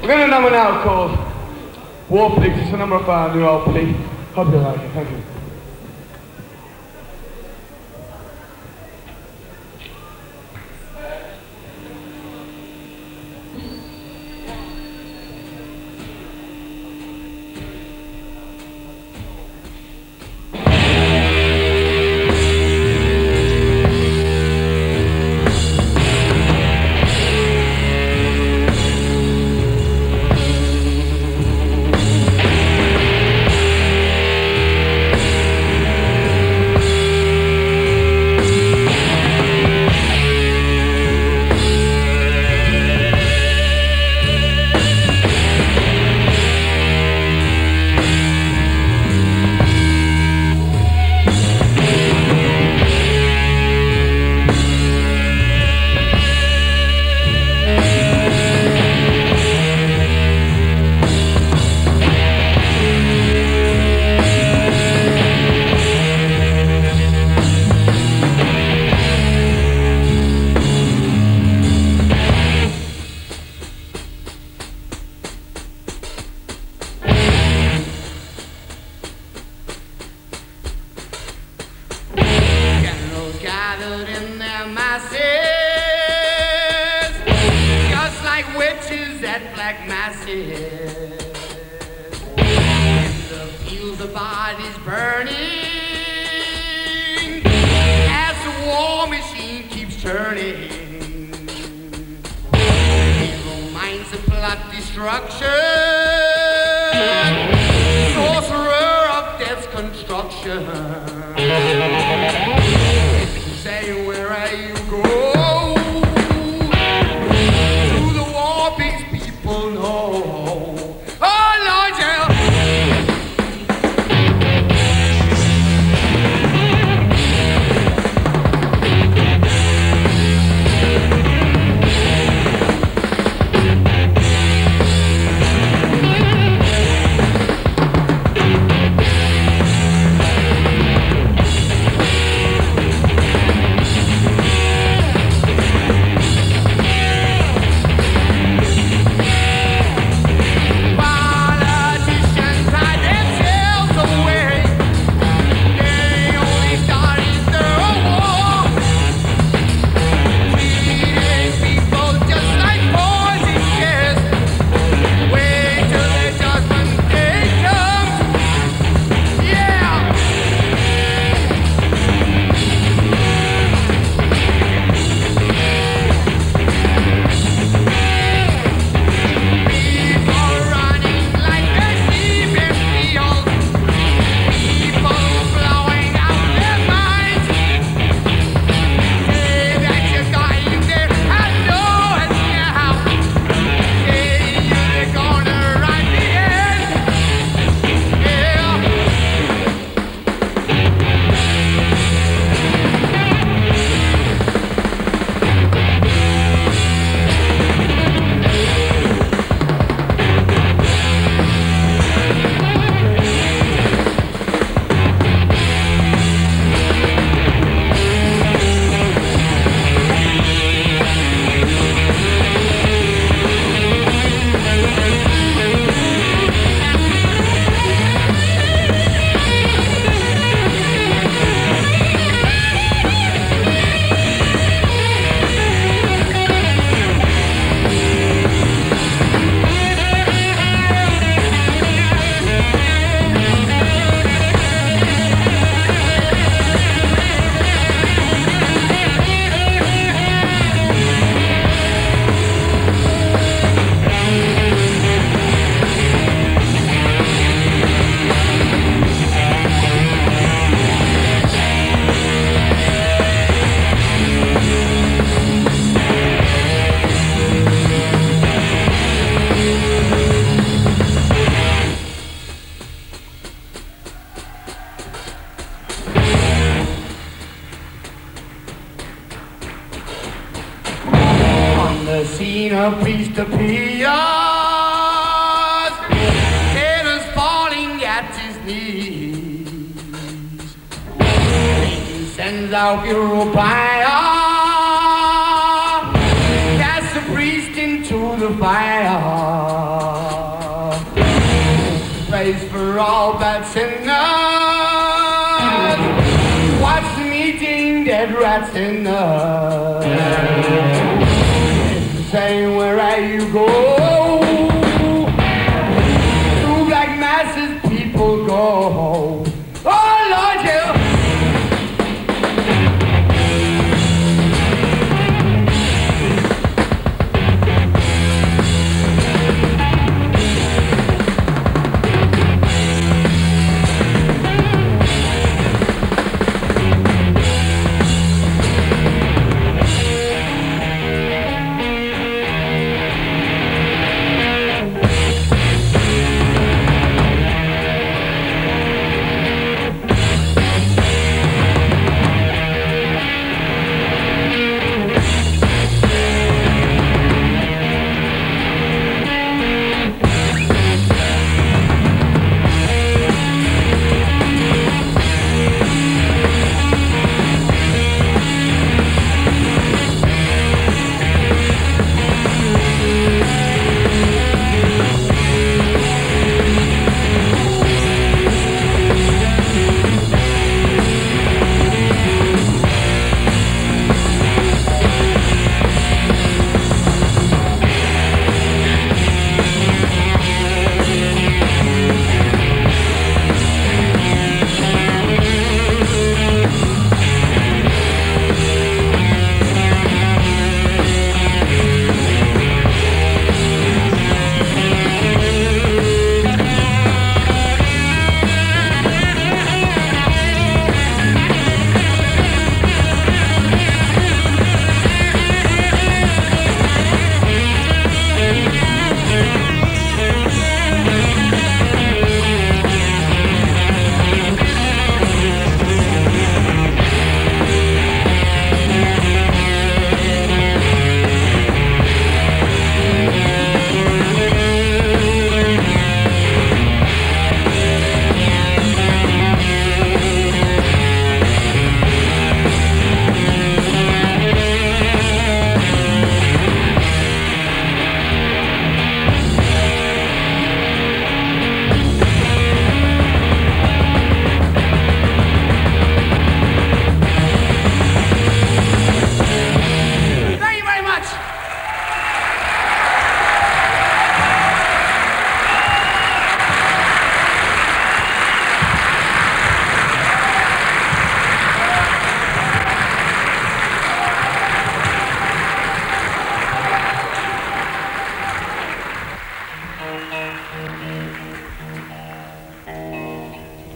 We're going to number now called War Pigs. It's a number of our new LP. Hope you like it. Thank you. Gathered in their masses, just like witches at black masses. In the fields, the bodies burning, as the war machine keeps turning. Evil minds that plot destruction, sorcerer of death's construction. Say, where are you go? Do the war pigs people know? Oh, Lord, yeah. The scene of priest appears, sinners falling at his knees. Satan sends out Uriah, cast the priest into the fire. place for all bad sinners. Watch them eating dead rats in the It's the same wherever you go. Through black masses people go. Oh Lord, yeah.